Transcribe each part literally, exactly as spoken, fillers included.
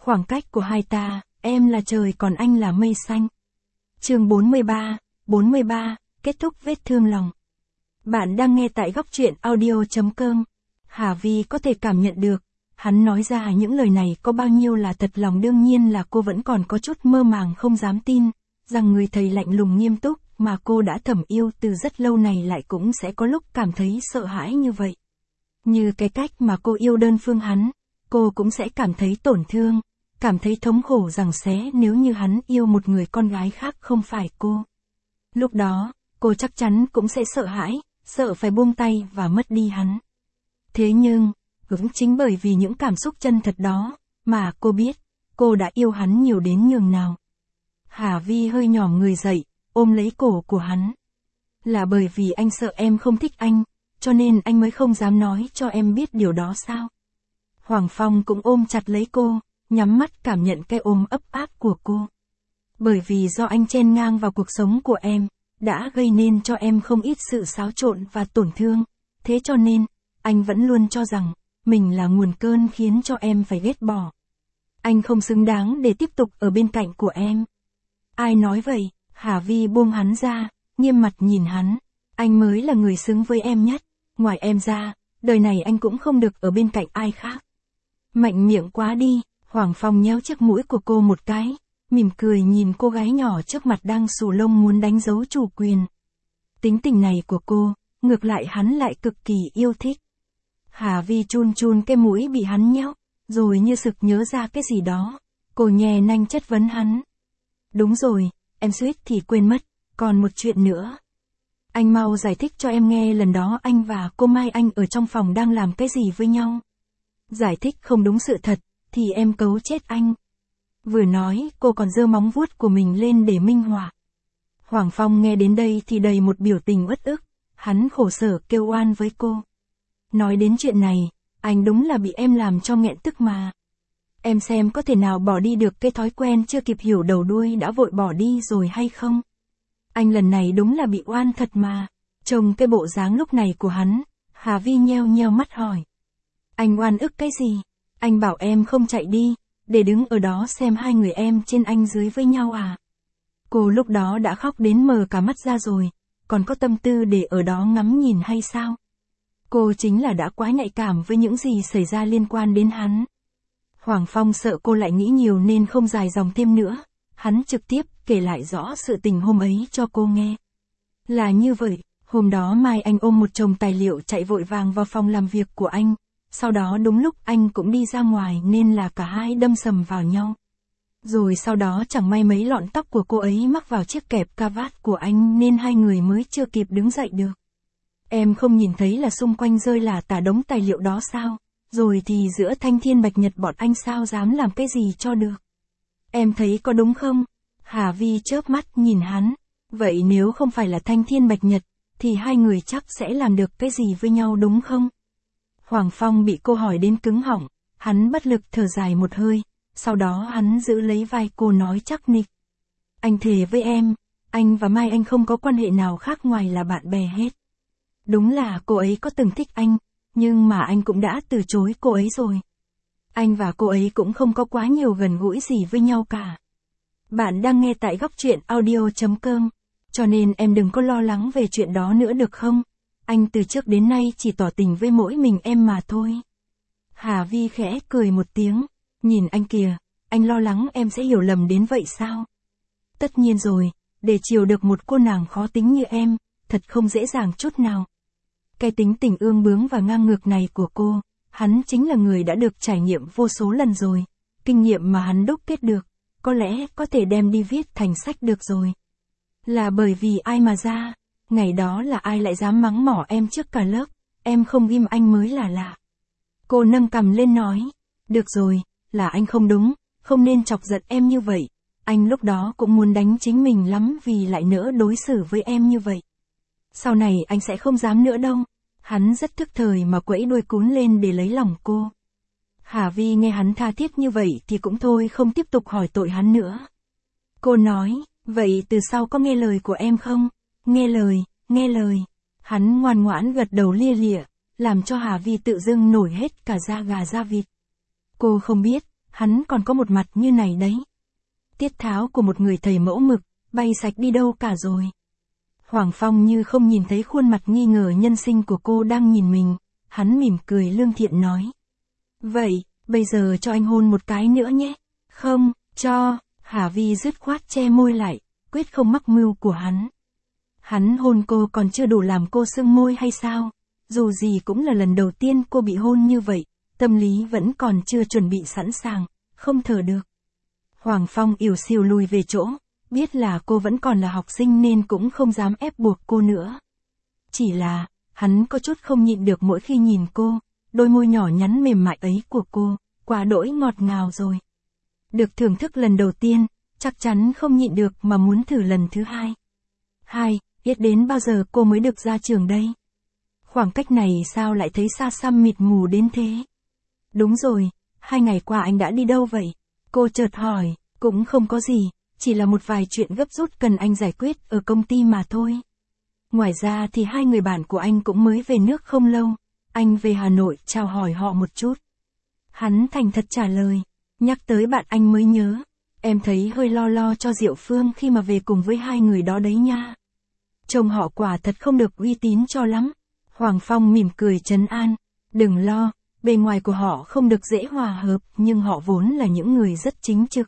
Khoảng cách của hai ta, em là trời còn anh là mây xanh. Chương bốn mươi ba, bốn mươi ba, kết thúc vết thương lòng. Bạn đang nghe tại góc truyện audio chấm com. Hà Vi có thể cảm nhận được, hắn nói ra những lời này có bao nhiêu là thật lòng. Đương nhiên là cô vẫn còn có chút mơ màng không dám tin, rằng người thầy lạnh lùng nghiêm túc mà cô đã thầm yêu từ rất lâu này lại cũng sẽ có lúc cảm thấy sợ hãi như vậy. Như cái cách mà cô yêu đơn phương hắn, cô cũng sẽ cảm thấy tổn thương, cảm thấy thống khổ giằng xé nếu như hắn yêu một người con gái khác không phải cô. Lúc đó, cô chắc chắn cũng sẽ sợ hãi, sợ phải buông tay và mất đi hắn. Thế nhưng, cũng chính bởi vì những cảm xúc chân thật đó, mà cô biết, cô đã yêu hắn nhiều đến nhường nào. Hà Vi hơi nhỏm người dậy, ôm lấy cổ của hắn. Là bởi vì anh sợ em không thích anh, cho nên anh mới không dám nói cho em biết điều đó sao? Hoàng Phong cũng ôm chặt lấy cô, nhắm mắt cảm nhận cái ôm ấp áp của cô. Bởi vì do anh chen ngang vào cuộc sống của em, đã gây nên cho em không ít sự xáo trộn và tổn thương, thế cho nên, anh vẫn luôn cho rằng, mình là nguồn cơn khiến cho em phải ghét bỏ. Anh không xứng đáng để tiếp tục ở bên cạnh của em. Ai nói vậy? Hà Vi buông hắn ra, nghiêm mặt nhìn hắn. Anh mới là người xứng với em nhất, ngoài em ra, đời này anh cũng không được ở bên cạnh ai khác. Mạnh miệng quá đi. Hoàng Phong nhéo chiếc mũi của cô một cái, mỉm cười nhìn cô gái nhỏ trước mặt đang xù lông muốn đánh dấu chủ quyền. Tính tình này của cô, ngược lại hắn lại cực kỳ yêu thích. Hà Vi chun chun cái mũi bị hắn nhéo, rồi như sực nhớ ra cái gì đó, cô nhè nanh chất vấn hắn. Đúng rồi, em suýt thì quên mất, còn một chuyện nữa. Anh mau giải thích cho em nghe lần đó anh và cô Mai Anh ở trong phòng đang làm cái gì với nhau. Giải thích không đúng sự thật, thì em cấu chết anh. Vừa nói, cô còn giơ móng vuốt của mình lên để minh họa. Hoàng Phong nghe đến đây thì đầy một biểu tình uất ức, hắn khổ sở kêu oan với cô. Nói đến chuyện này, anh đúng là bị em làm cho nghẹn tức mà. Em xem có thể nào bỏ đi được cái thói quen chưa kịp hiểu đầu đuôi đã vội bỏ đi rồi hay không? Anh lần này đúng là bị oan thật mà. Trông cái bộ dáng lúc này của hắn, Hà Vi nheo nheo mắt hỏi. Anh oan ức cái gì? Anh bảo em không chạy đi, để đứng ở đó xem hai người em trên anh dưới với nhau à? Cô lúc đó đã khóc đến mờ cả mắt ra rồi, còn có tâm tư để ở đó ngắm nhìn hay sao? Cô chính là đã quá nhạy cảm với những gì xảy ra liên quan đến hắn. Hoàng Phong sợ cô lại nghĩ nhiều nên không dài dòng thêm nữa, hắn trực tiếp kể lại rõ sự tình hôm ấy cho cô nghe. Là như vậy, hôm đó Mai Anh ôm một chồng tài liệu chạy vội vàng vào phòng làm việc của anh. Sau đó đúng lúc anh cũng đi ra ngoài nên là cả hai đâm sầm vào nhau. Rồi sau đó chẳng may mấy lọn tóc của cô ấy mắc vào chiếc kẹp cà vạt của anh nên hai người mới chưa kịp đứng dậy được. Em không nhìn thấy là xung quanh rơi là tả đống tài liệu đó sao? Rồi thì giữa Thanh Thiên Bạch Nhật bọn anh sao dám làm cái gì cho được? Em thấy có đúng không? Hà Vi chớp mắt nhìn hắn. Vậy nếu không phải là Thanh Thiên Bạch Nhật, thì hai người chắc sẽ làm được cái gì với nhau đúng không? Hoàng Phong bị cô hỏi đến cứng họng, hắn bất lực thở dài một hơi, sau đó hắn giữ lấy vai cô nói chắc nịch. Anh thề với em, anh và Mai Anh không có quan hệ nào khác ngoài là bạn bè hết. Đúng là cô ấy có từng thích anh, nhưng mà anh cũng đã từ chối cô ấy rồi. Anh và cô ấy cũng không có quá nhiều gần gũi gì với nhau cả. Bạn đang nghe tại góc truyện audio chấm com, cho nên em đừng có lo lắng về chuyện đó nữa được không? Anh từ trước đến nay chỉ tỏ tình với mỗi mình em mà thôi. Hà Vi khẽ cười một tiếng, nhìn anh kìa, anh lo lắng em sẽ hiểu lầm đến vậy sao? Tất nhiên rồi, để chiều được một cô nàng khó tính như em, thật không dễ dàng chút nào. Cái tính tình ương bướng và ngang ngược này của cô, hắn chính là người đã được trải nghiệm vô số lần rồi. Kinh nghiệm mà hắn đúc kết được, có lẽ có thể đem đi viết thành sách được rồi. Là bởi vì ai mà ra, ngày đó là ai lại dám mắng mỏ em trước cả lớp, em không ghim anh mới là lạ. Cô nâng cằm lên nói, được rồi, là anh không đúng, không nên chọc giận em như vậy. Anh lúc đó cũng muốn đánh chính mình lắm vì lại nỡ đối xử với em như vậy. Sau này anh sẽ không dám nữa đâu. Hắn rất thức thời mà quẫy đuôi cún lên để lấy lòng cô. Hà Vi nghe hắn tha thiết như vậy thì cũng thôi không tiếp tục hỏi tội hắn nữa. Cô nói, vậy từ sau có nghe lời của em không? Nghe lời, nghe lời. Hắn ngoan ngoãn gật đầu lia lịa, làm cho Hà Vi tự dưng nổi hết cả da gà da vịt. Cô không biết, hắn còn có một mặt như này đấy. Tiết tháo của một người thầy mẫu mực, bay sạch đi đâu cả rồi. Hoàng Phong như không nhìn thấy khuôn mặt nghi ngờ nhân sinh của cô đang nhìn mình, hắn mỉm cười lương thiện nói. Vậy, bây giờ cho anh hôn một cái nữa nhé. Không, cho, Hà Vi dứt khoát che môi lại, quyết không mắc mưu của hắn. Hắn hôn cô còn chưa đủ làm cô sưng môi hay sao? Dù gì cũng là lần đầu tiên cô bị hôn như vậy, tâm lý vẫn còn chưa chuẩn bị sẵn sàng, không thở được. Hoàng Phong ỉu xìu lùi về chỗ, biết là cô vẫn còn là học sinh nên cũng không dám ép buộc cô nữa. Chỉ là, hắn có chút không nhịn được mỗi khi nhìn cô, đôi môi nhỏ nhắn mềm mại ấy của cô, quá đỗi ngọt ngào rồi. Được thưởng thức lần đầu tiên, chắc chắn không nhịn được mà muốn thử lần thứ hai. Hai, biết đến bao giờ cô mới được ra trường đây? Khoảng cách này sao lại thấy xa xăm mịt mù đến thế? Đúng rồi, hai ngày qua anh đã đi đâu vậy? Cô chợt hỏi, cũng không có gì, chỉ là một vài chuyện gấp rút cần anh giải quyết ở công ty mà thôi. Ngoài ra thì hai người bạn của anh cũng mới về nước không lâu, anh về Hà Nội chào hỏi họ một chút. Hắn thành thật trả lời, nhắc tới bạn anh mới nhớ, em thấy hơi lo lo cho Diệu Phương khi mà về cùng với hai người đó đấy nha. Trông họ quả thật không được uy tín cho lắm. Hoàng Phong mỉm cười trấn an, đừng lo, bề ngoài của họ không được dễ hòa hợp nhưng họ vốn là những người rất chính trực.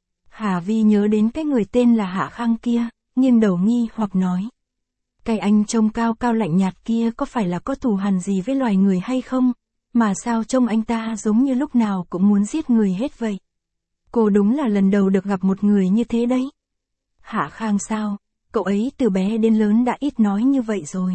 Hà Vi nhớ đến cái người tên là Hạ Khang kia, nghiêng đầu nghi hoặc nói. Cái anh trông cao cao lạnh nhạt kia có phải là có thù hằn gì với loài người hay không? Mà sao trông anh ta giống như lúc nào cũng muốn giết người hết vậy? Cô đúng là lần đầu được gặp một người như thế đấy. Hạ Khang sao? Cậu ấy từ bé đến lớn đã ít nói như vậy rồi.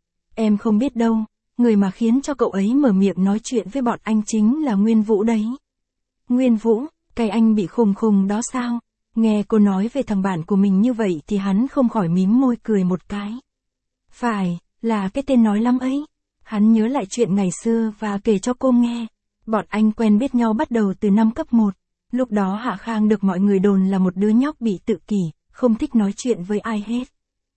Em không biết đâu, người mà khiến cho cậu ấy mở miệng nói chuyện với bọn anh chính là Nguyên Vũ đấy. Nguyên Vũ, cái anh bị khùng khùng đó sao? Nghe cô nói về thằng bạn của mình như vậy thì hắn không khỏi mím môi cười một cái. Phải, là cái tên nói lắm ấy. Hắn nhớ lại chuyện ngày xưa và kể cho cô nghe. Bọn anh quen biết nhau bắt đầu từ năm cấp một. Lúc đó Hạ Khang được mọi người đồn là một đứa nhóc bị tự kỷ, không thích nói chuyện với ai hết.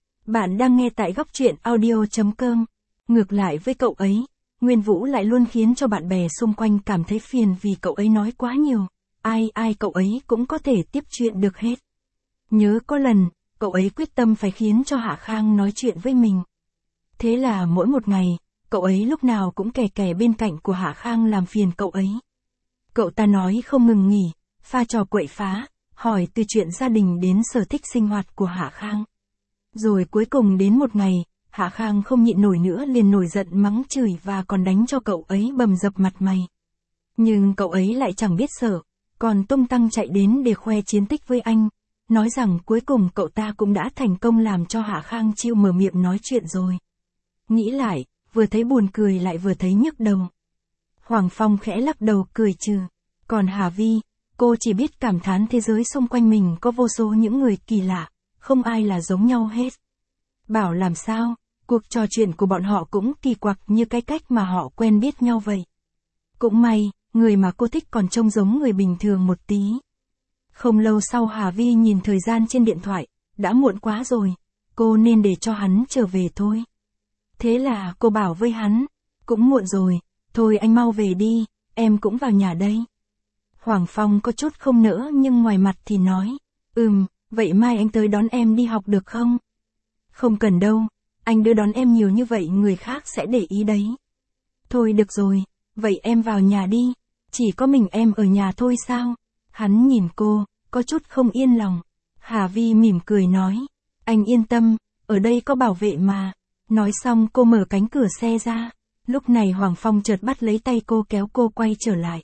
Bạn đang nghe tại góc truyện audio chấm com. Ngược lại với cậu ấy, Nguyên Vũ lại luôn khiến cho bạn bè xung quanh cảm thấy phiền vì cậu ấy nói quá nhiều. Ai ai cậu ấy cũng có thể tiếp chuyện được hết. Nhớ có lần, cậu ấy quyết tâm phải khiến cho Hạ Khang nói chuyện với mình. Thế là mỗi một ngày, cậu ấy lúc nào cũng kè kè bên cạnh của Hạ Khang làm phiền cậu ấy. Cậu ta nói không ngừng nghỉ, pha trò quậy phá, hỏi từ chuyện gia đình đến sở thích sinh hoạt của Hạ Khang. Rồi cuối cùng đến một ngày, Hạ Khang không nhịn nổi nữa liền nổi giận mắng chửi và còn đánh cho cậu ấy bầm dập mặt mày. Nhưng cậu ấy lại chẳng biết sợ, còn tung tăng chạy đến để khoe chiến tích với anh, nói rằng cuối cùng cậu ta cũng đã thành công làm cho Hạ Khang chịu mở miệng nói chuyện rồi. Nghĩ lại, vừa thấy buồn cười lại vừa thấy nhức đầu. Hoàng Phong khẽ lắc đầu cười trừ. Còn Hà Vi, cô chỉ biết cảm thán thế giới xung quanh mình có vô số những người kỳ lạ, không ai là giống nhau hết. Bảo làm sao, cuộc trò chuyện của bọn họ cũng kỳ quặc như cái cách mà họ quen biết nhau vậy. Cũng may, người mà cô thích còn trông giống người bình thường một tí. Không lâu sau Hà Vi nhìn thời gian trên điện thoại, đã muộn quá rồi, cô nên để cho hắn trở về thôi. Thế là cô bảo với hắn, cũng muộn rồi, thôi anh mau về đi, em cũng vào nhà đây. Hoàng Phong có chút không nỡ nhưng ngoài mặt thì nói, ừm, vậy mai anh tới đón em đi học được không? Không cần đâu, anh đưa đón em nhiều như vậy người khác sẽ để ý đấy. Thôi được rồi, vậy em vào nhà đi, chỉ có mình em ở nhà thôi sao? Hắn nhìn cô, có chút không yên lòng. Hà Vi mỉm cười nói, anh yên tâm, ở đây có bảo vệ mà. Nói xong cô mở cánh cửa xe ra. Lúc này Hoàng Phong chợt bắt lấy tay cô kéo cô quay trở lại.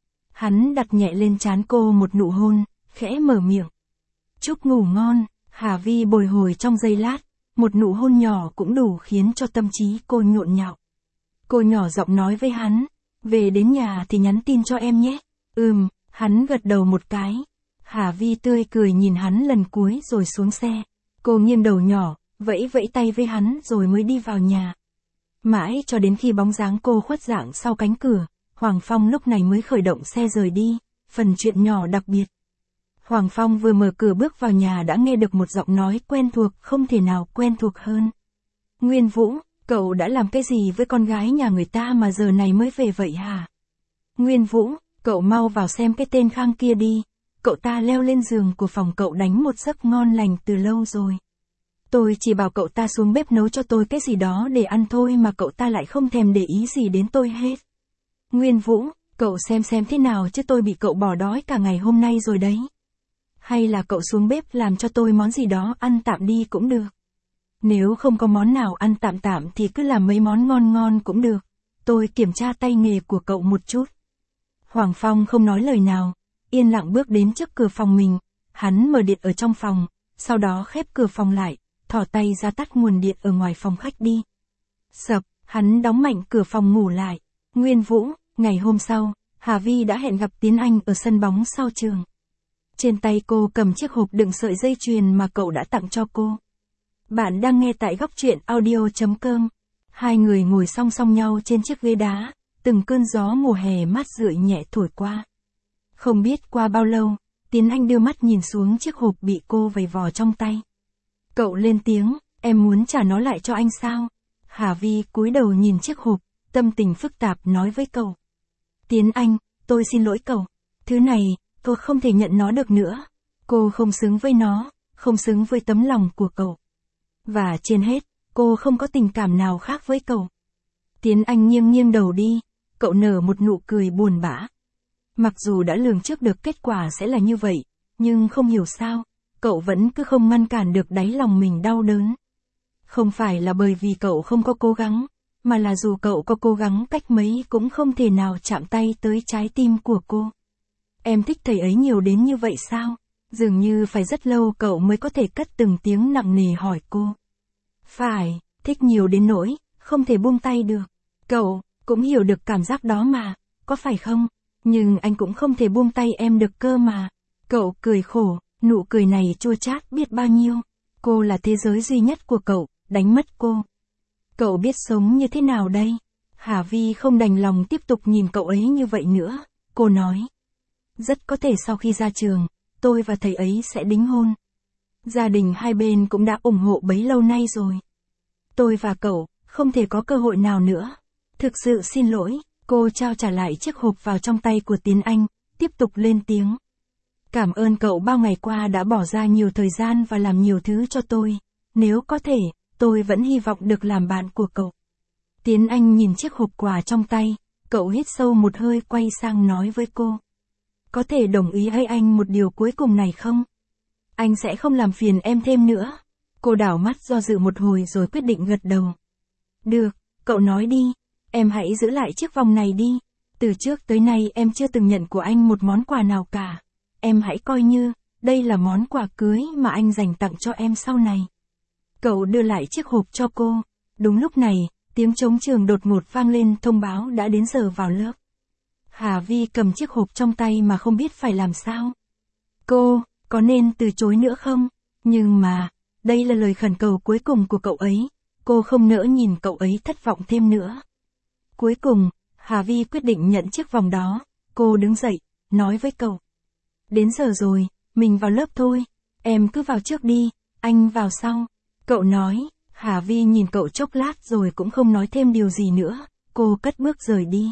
Hắn đặt nhẹ lên trán cô một nụ hôn, khẽ mở miệng. Chúc ngủ ngon. Hà Vi bồi hồi trong giây lát, một nụ hôn nhỏ cũng đủ khiến cho tâm trí cô nhộn nhạo. Cô nhỏ giọng nói với hắn, về đến nhà thì nhắn tin cho em nhé. Ừm, hắn gật đầu một cái. Hà Vi tươi cười nhìn hắn lần cuối rồi xuống xe. Cô nghiêng đầu nhỏ, vẫy vẫy tay với hắn rồi mới đi vào nhà. Mãi cho đến khi bóng dáng cô khuất dạng sau cánh cửa, Hoàng Phong lúc này mới khởi động xe rời đi, phần chuyện nhỏ đặc biệt. Hoàng Phong vừa mở cửa bước vào nhà đã nghe được một giọng nói quen thuộc không thể nào quen thuộc hơn. Nguyên Vũ, cậu đã làm cái gì với con gái nhà người ta mà giờ này mới về vậy hả? Nguyên Vũ, Cậu mau vào xem cái tên Khang kia đi. Cậu ta leo lên giường của phòng cậu đánh một giấc ngon lành từ lâu rồi. Tôi chỉ bảo cậu ta xuống bếp nấu cho tôi cái gì đó để ăn thôi mà cậu ta lại không thèm để ý gì đến tôi hết. Nguyên Vũ, cậu xem xem thế nào chứ tôi bị cậu bỏ đói cả ngày hôm nay rồi đấy. Hay là cậu xuống bếp làm cho tôi món gì đó ăn tạm đi cũng được. Nếu không có món nào ăn tạm tạm thì cứ làm mấy món ngon ngon cũng được. Tôi kiểm tra tay nghề của cậu một chút. Hoàng Phong không nói lời nào, yên lặng bước đến trước cửa phòng mình. Hắn mở điện ở trong phòng, sau đó khép cửa phòng lại, thò tay ra tắt nguồn điện ở ngoài phòng khách đi. Sập, hắn đóng mạnh cửa phòng ngủ lại. Nguyên Vũ, ngày hôm sau, Hà Vi đã hẹn gặp Tiến Anh ở sân bóng sau trường. Trên tay cô cầm chiếc hộp đựng sợi dây chuyền mà cậu đã tặng cho cô. Bạn đang nghe tại góc truyện audio chấm com. Hai người ngồi song song nhau trên chiếc ghế đá, từng cơn gió mùa hè mát rượi nhẹ thổi qua. Không biết qua bao lâu, Tiến Anh đưa mắt nhìn xuống chiếc hộp bị cô vầy vò trong tay. Cậu lên tiếng, em muốn trả nó lại cho anh sao? Hà Vi cúi đầu nhìn chiếc hộp, tâm tình phức tạp nói với cậu. Tiến Anh, tôi xin lỗi cậu. Thứ này, tôi không thể nhận nó được nữa. Cô không xứng với nó, không xứng với tấm lòng của cậu. Và trên hết, cô không có tình cảm nào khác với cậu. Tiến Anh nghiêng nghiêng đầu đi, cậu nở một nụ cười buồn bã. Mặc dù đã lường trước được kết quả sẽ là như vậy, nhưng không hiểu sao, cậu vẫn cứ không ngăn cản được đáy lòng mình đau đớn. Không phải là bởi vì cậu không có cố gắng, mà là dù cậu có cố gắng cách mấy cũng không thể nào chạm tay tới trái tim của cô. Em thích thầy ấy nhiều đến như vậy sao? Dường như phải rất lâu cậu mới có thể cất từng tiếng nặng nề hỏi cô. Phải, thích nhiều đến nỗi, không thể buông tay được. Cậu, cũng hiểu được cảm giác đó mà, có phải không? Nhưng anh cũng không thể buông tay em được cơ mà. Cậu cười khổ, nụ cười này chua chát biết bao nhiêu. Cô là thế giới duy nhất của cậu, đánh mất cô. Cậu biết sống như thế nào đây? Hà Vi không đành lòng tiếp tục nhìn cậu ấy như vậy nữa. Cô nói. Rất có thể sau khi ra trường, tôi và thầy ấy sẽ đính hôn. Gia đình hai bên cũng đã ủng hộ bấy lâu nay rồi. Tôi và cậu, không thể có cơ hội nào nữa. Thực sự xin lỗi, cô trao trả lại chiếc hộp vào trong tay của Tiến Anh, tiếp tục lên tiếng. Cảm ơn cậu bao ngày qua đã bỏ ra nhiều thời gian và làm nhiều thứ cho tôi. Nếu có thể, tôi vẫn hy vọng được làm bạn của cậu. Tiến Anh nhìn chiếc hộp quà trong tay, cậu hít sâu một hơi quay sang nói với cô. Có thể đồng ý hay anh một điều cuối cùng này không? Anh sẽ không làm phiền em thêm nữa. Cô đảo mắt do dự một hồi rồi quyết định gật đầu. Được, cậu nói đi, em hãy giữ lại chiếc vòng này đi. Từ trước tới nay em chưa từng nhận của anh một món quà nào cả. Em hãy coi như, đây là món quà cưới mà anh dành tặng cho em sau này. Cậu đưa lại chiếc hộp cho cô. Đúng lúc này, tiếng trống trường đột ngột vang lên thông báo đã đến giờ vào lớp. Hà Vi cầm chiếc hộp trong tay mà không biết phải làm sao. Cô, có nên từ chối nữa không? Nhưng mà, đây là lời khẩn cầu cuối cùng của cậu ấy. Cô không nỡ nhìn cậu ấy thất vọng thêm nữa. Cuối cùng, Hà Vi quyết định nhận chiếc vòng đó. Cô đứng dậy, nói với cậu. Đến giờ rồi, mình vào lớp thôi. Em cứ vào trước đi, anh vào sau. Cậu nói. Hà Vi nhìn cậu chốc lát rồi cũng không nói thêm điều gì nữa. Cô cất bước rời đi.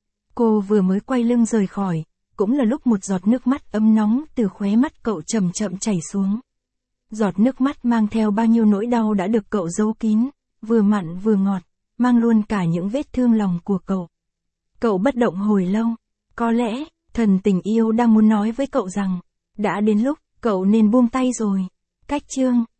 Cô vừa mới quay lưng rời khỏi, cũng là lúc một giọt nước mắt ấm nóng từ khóe mắt cậu chậm chậm chảy xuống. Giọt nước mắt mang theo bao nhiêu nỗi đau đã được cậu giấu kín, vừa mặn vừa ngọt, mang luôn cả những vết thương lòng của cậu. Cậu bất động hồi lâu, có lẽ, thần tình yêu đang muốn nói với cậu rằng, đã đến lúc, cậu nên buông tay rồi. Cách chương